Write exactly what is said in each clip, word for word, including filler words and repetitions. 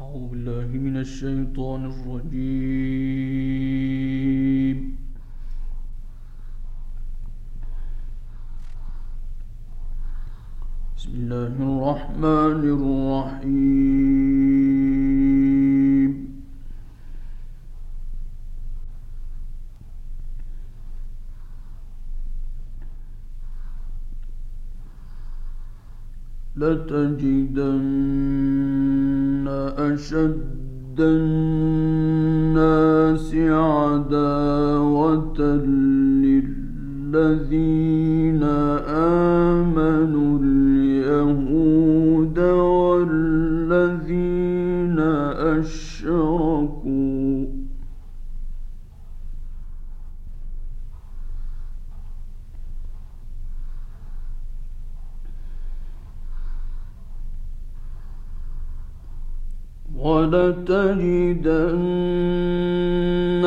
أعوذ بالله من الشيطان الرجيم. بسم الله الرحمن الرحيم. لتجدن أشد الناس عداوة للذين آمنوا اليهود والذين أشركوا ولتجدن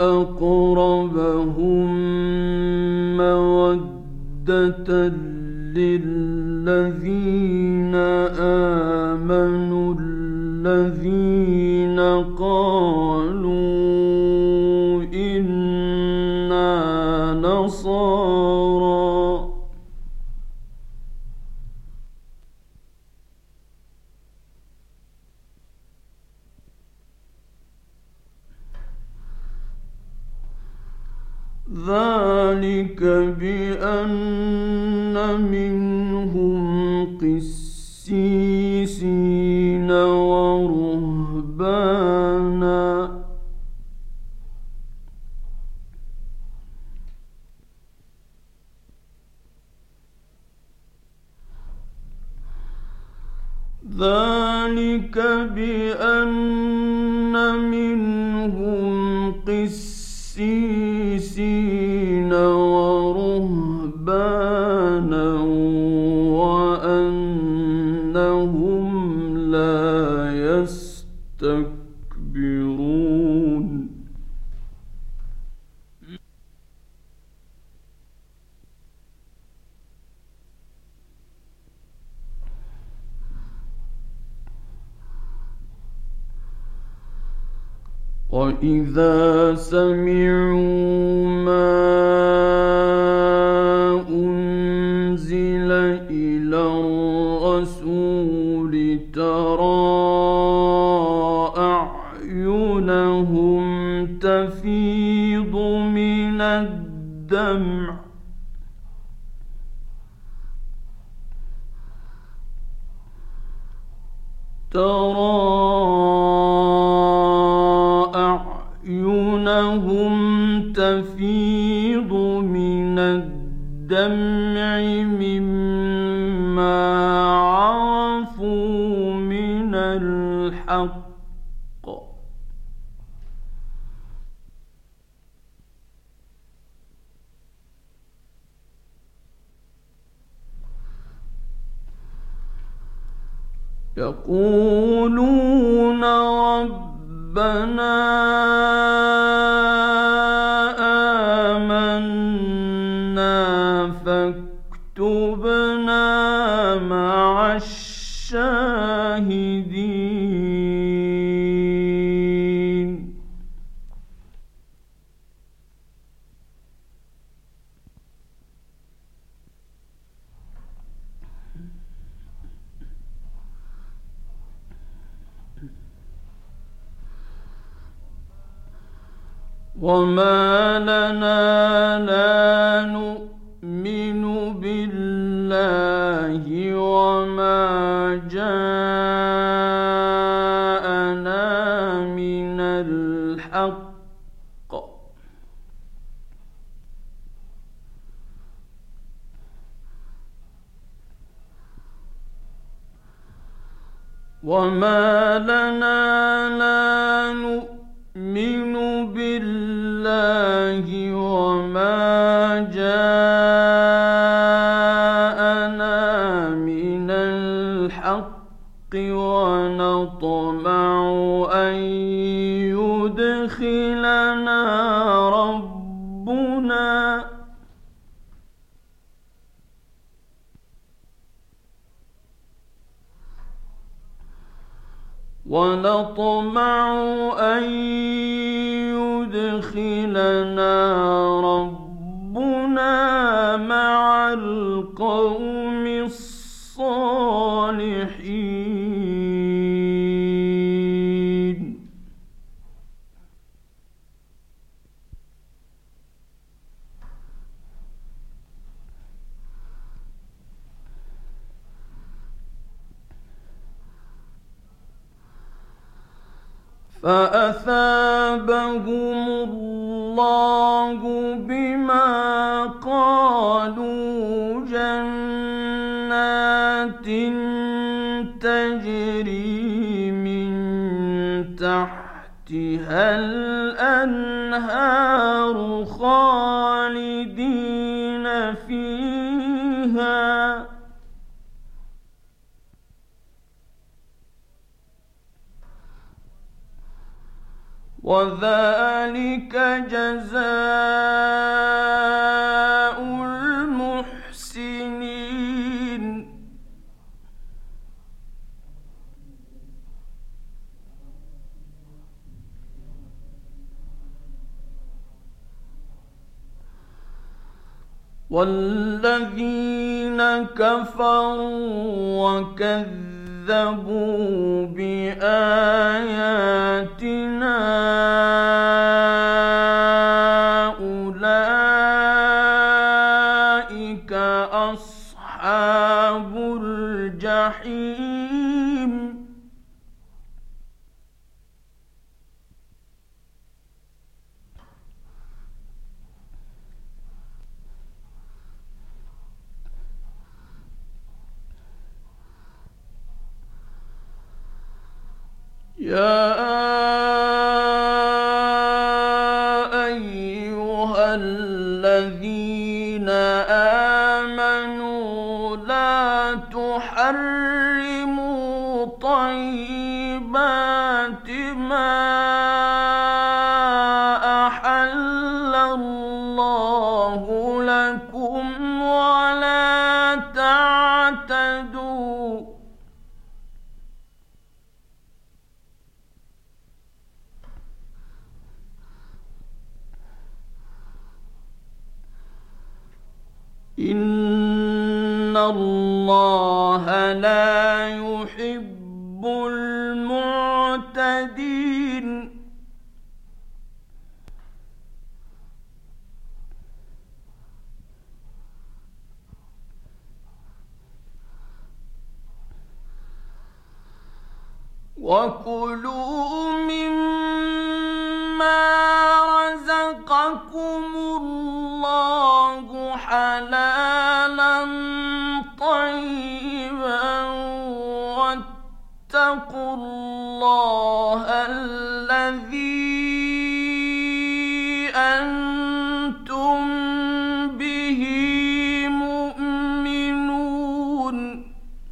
أقربهم مودة للذين آمنوا الذين قالوا إنا نصارى ذلك بأن منهم قسيسين ورهبانا ذلك بأن منهم قسيسين ورهبانا وأنهم لا يستكبرون وإذا سمعوا ما أنزل إلى الرسول ترى أعينهم تفيض من الدمع ترى أعينهم تفيض من الدمع مما عرفوا من الحق يقولون ربنا آمنا فاكتبنا مع الشاهدين وما لنا لا نؤمن بالله وما جاءنا من الحق وما لنا لا نؤمن بالله وما جاءنا من الحق ونطمع أن يدخلنا ربنا ونطمع أن يدخلنا ربنا مع القوم الصالحين. فأثابهم الله بما قالوا جنات تجري من تحتها الأنهار خالدين فيها، وذلك جزاء المحسنين. والذين كفروا وكذبوا بآياتنا أولئك أصحاب الجحيم. يا أيها الذين آمنوا لا تحرموا طيبات ما أحل الله لكم ولا تعتدوا. إن الله لا يحب المعتدين. وكلوا مما رزقكم الله حلالا طيبا واتقوا الله الذي أنتم به مؤمنون.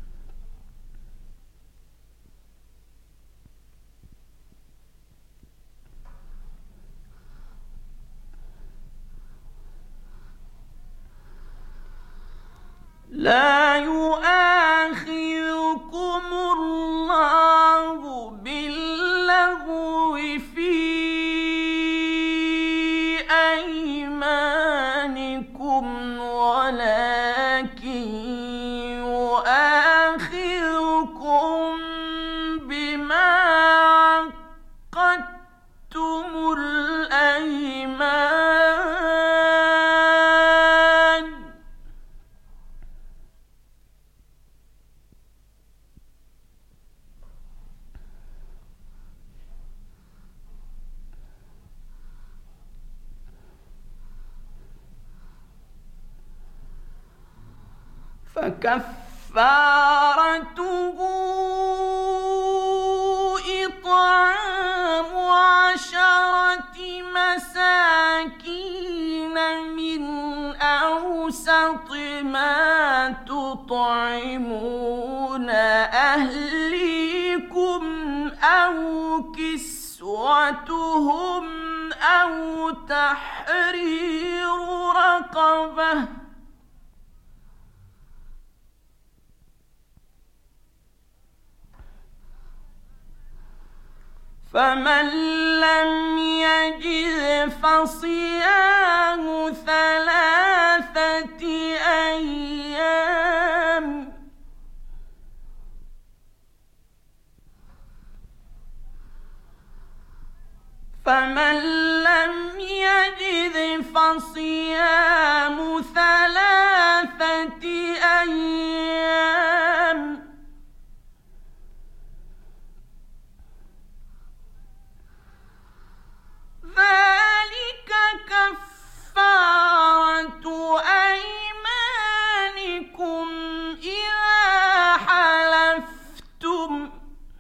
لا يؤاخذكم الله باللغو في أيمانكم ولكن يؤاخذكم بما عقدتم الأيمان، فكفارته إطعام عشرة مساكين من أوسط ما تطعمون أهليكم أو كسوتهم أو تحرير رقبة، فمن لم يجد فصيام ثلاثة أيام فمن لم يجد فصيام ثلاثة أيام ذلك كفارة أيمانكم إذا حلفتم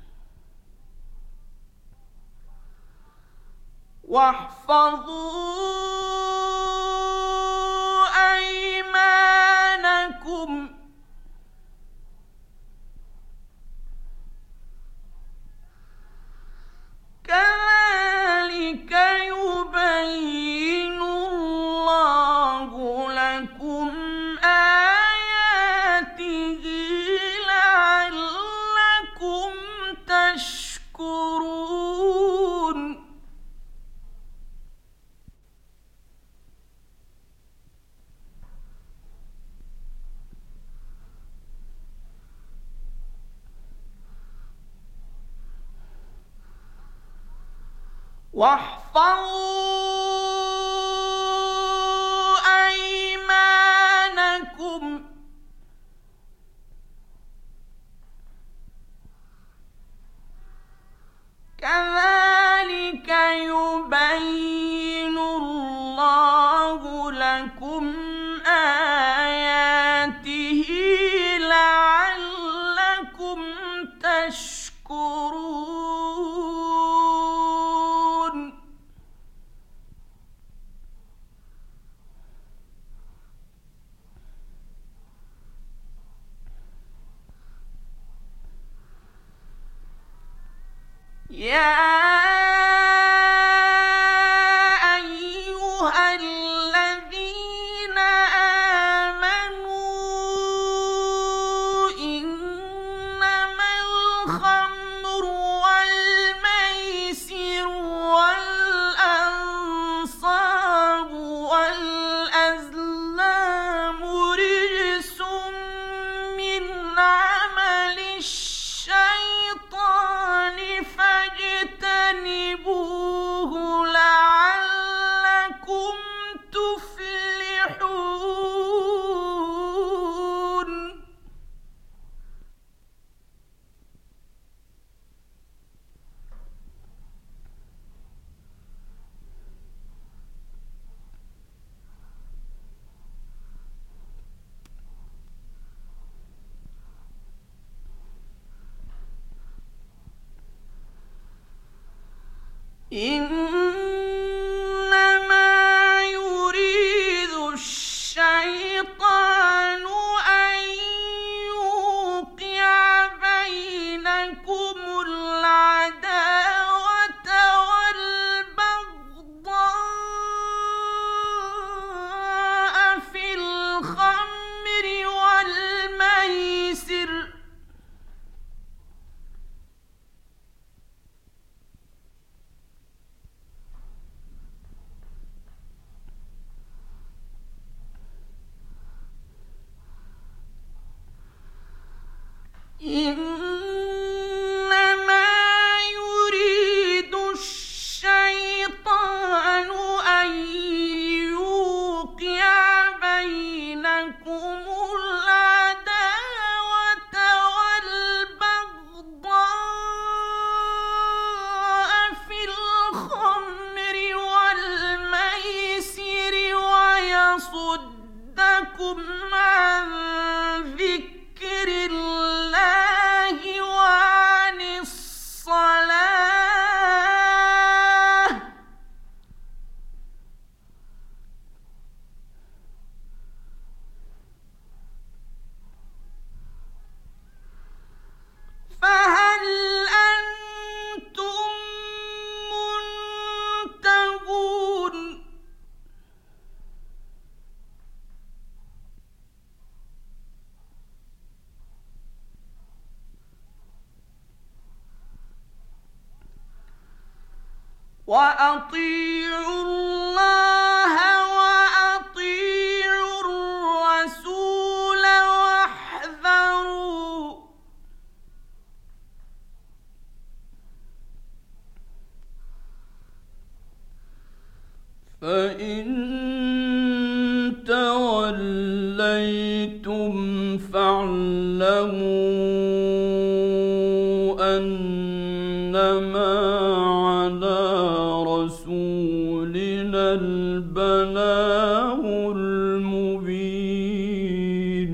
واحفظوا أيمانكم كذلك يبين الله لكم آياته لعلكم تشكرون واحفظوا أيمانكم كذلك يبين الله لكم آياته لعلكم تشكرون يا أيها الذين آمنوا إنما الخمر والميسر والأنصاب والأزلام رجس من عمل الشيطان فاجتنبوه لعلكم تفلحون إنما يريد الشيطان أن يوقع بينكم العداوة والبغضاء في الخمر والميسر وأطيعوا الله وأطيعوا الرسول واحذروا فإن توليتم فاعلموا أنما على رسولنا البلاغ المبين.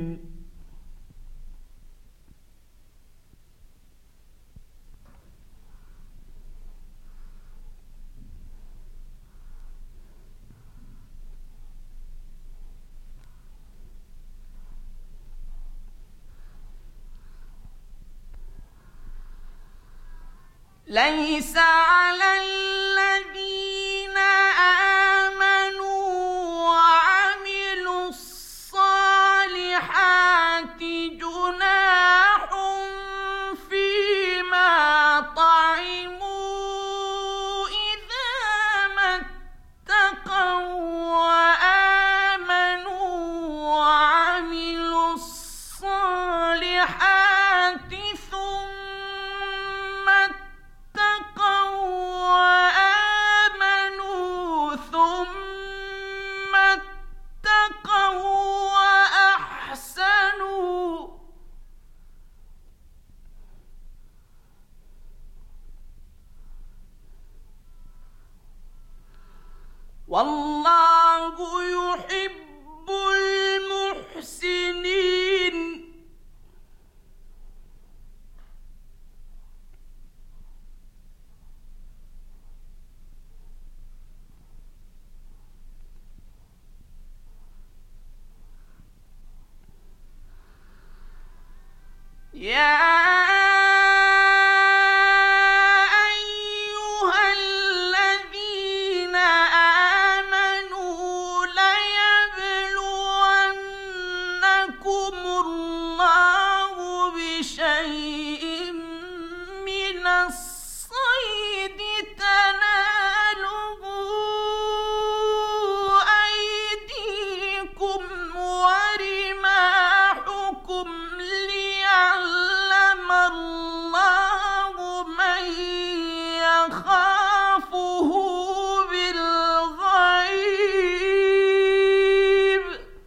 ليس على الذين آمنوا وعملوا الصالحات جناح فيما طعموا إذا ما اتقوا وآمنوا وعملوا الصالحات ثم وآمنوا ثم اتقوا وأحسنوا والله يحب المحسنين. يا أيها الذين آمنوا ليبلونكم الله بشيء من الصيد تناله أيديكم ورماحكم ليعلم الله من يخافه بالغيب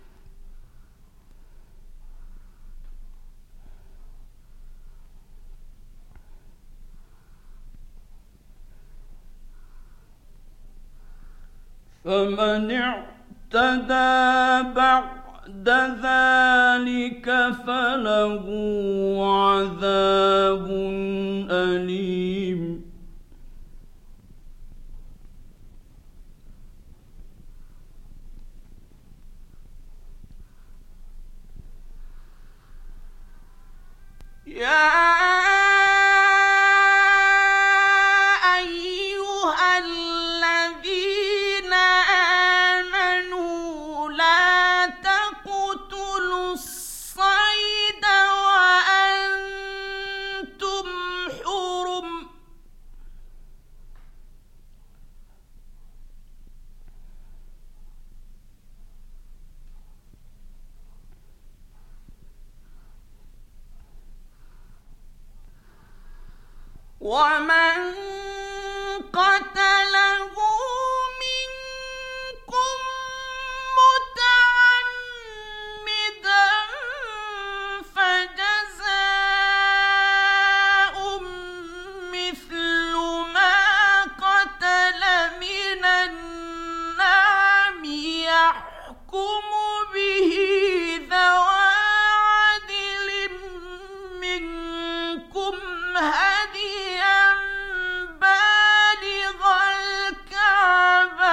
فمن اعتدى بعد ذلك فله عذاب أليم. يا أيها الذين آمنوا لا تقتلوا الصيد وأنتم حرم ومن قتله منكم متعمدا فجزاء مثل ما قتل من النعم يحكم به ذوى عدل منكم هديا بالغ الكعبة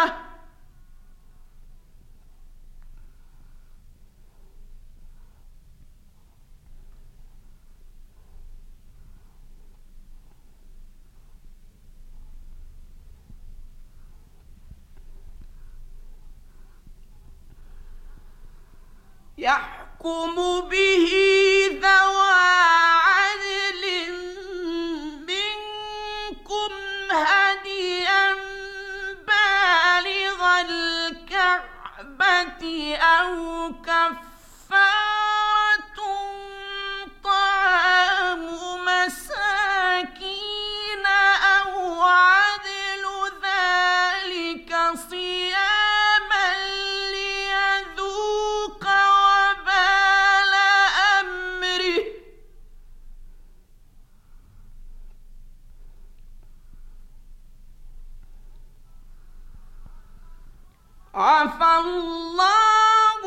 يحكم به ذوى عدل منكم هديا أو كفارة طعام مساكين أو عدل ذلك صياما ليذوق وبال أمره. عفى الله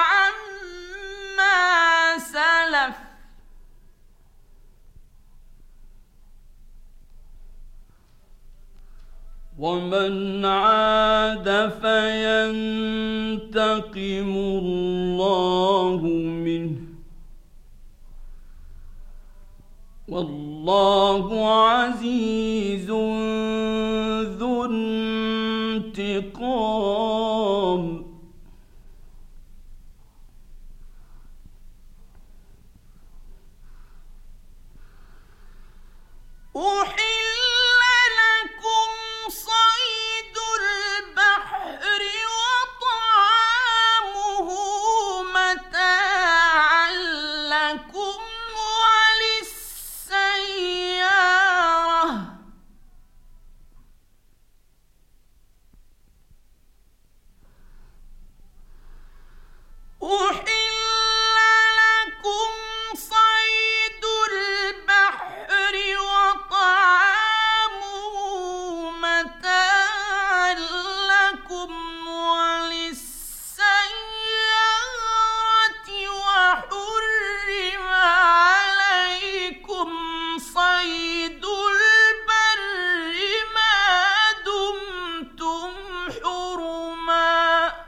عما سلف ومن عاد فينتقم الله منه والله عزيز ذو انتقام. أحل لكم صيد البحر وطعامه متاعا لكم وللسيارة. أحل لكم صيد البحر وطعامه متاعا لكم وللسيارة وحرم عليكم صيد البر ما دمتم حرما.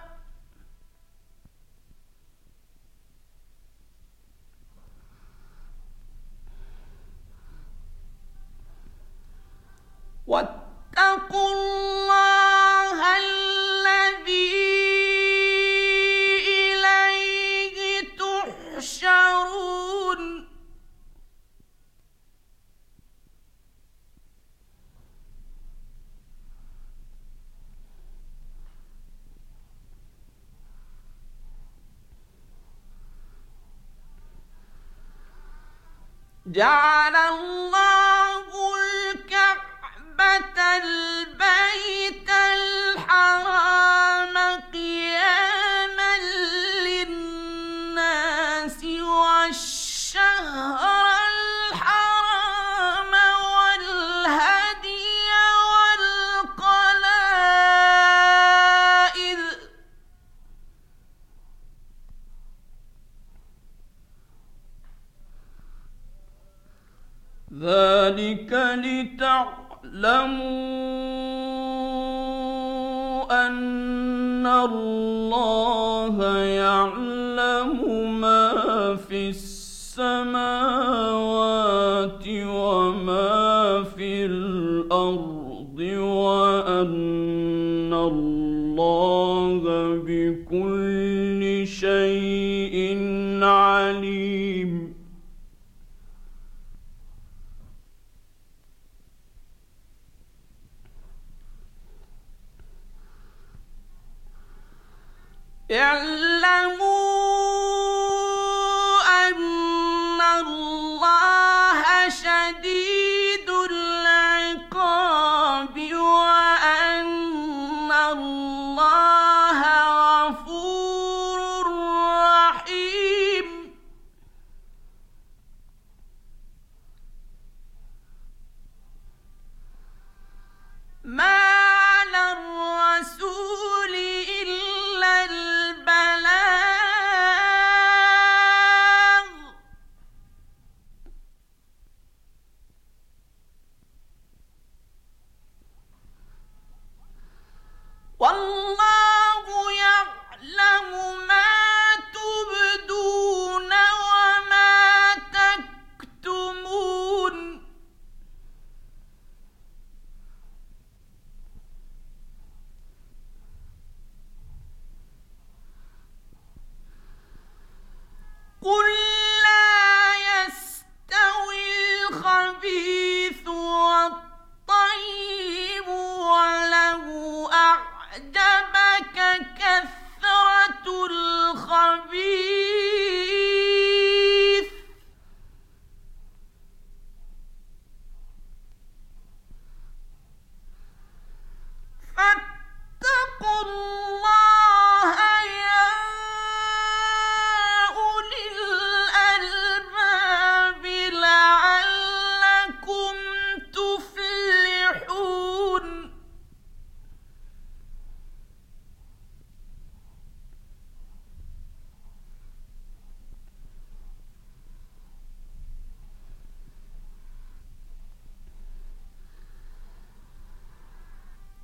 واتقوا الله الذي إليه تحشرون. جعل الله الكعبة البيت الحرام قياما للناس والشهر الحرام والهدي والقلائد ذلك لتعلموا أن الله يعلم ما في السماوات وما في الأرض وأن الله بكل شيء عليم. اعلموا أن الله شديد العقاب وأن الله غفور رحيم. ما على الرسول إلا البلاغ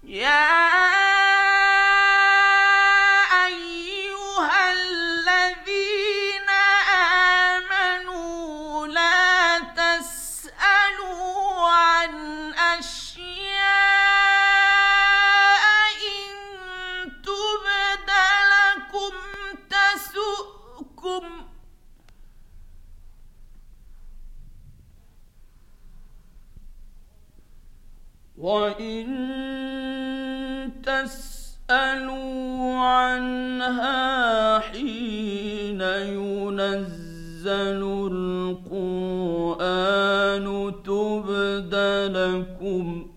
يا أيها الذين آمنوا لا تسألوا عن أشياء إن تبد لكم تسؤكم وإن تسألوا عنها حين ينزل القرآن تبد لكم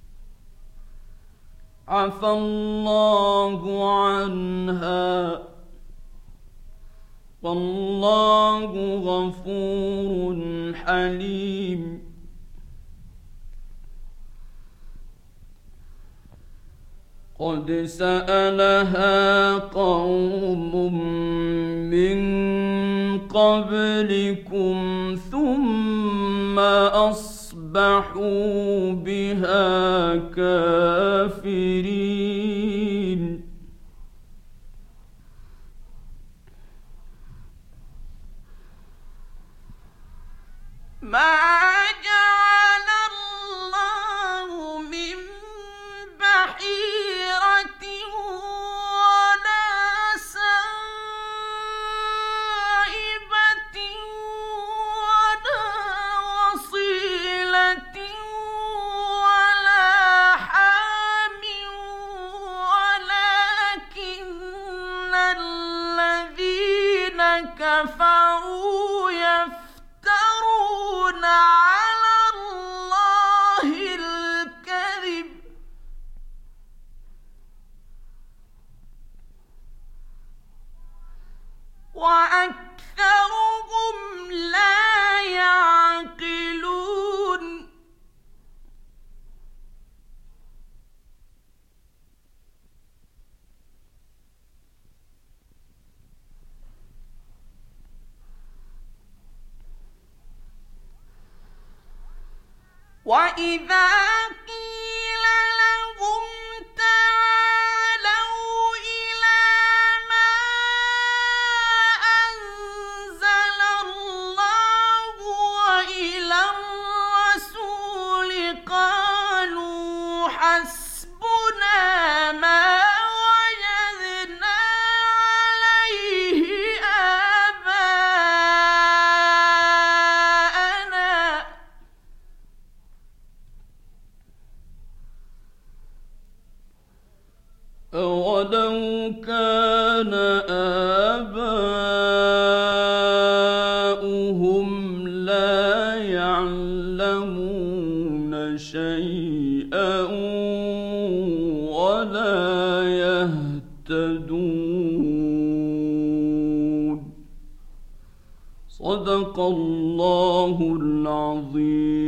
عفى الله عنها والله غفور حليم. قد سألها قوم من قبلكم ثم أصبحوا بها كافرين. ما جعل الله من بحيرة ولا سائبة ولا وصيلة ولا حام ولكن الذين كفروا يفترون على الله الكذب وأكثرهم لا يعقلون. وإذا قيل لهم تعالوا إلى ما أنزل الله وإلى الرسول قالوا حسبنا ما وجدنا عليه آباءنا أولو كان آباؤهم لا يعلمون شيئا ولا يهتدون. صدق الله العظيم.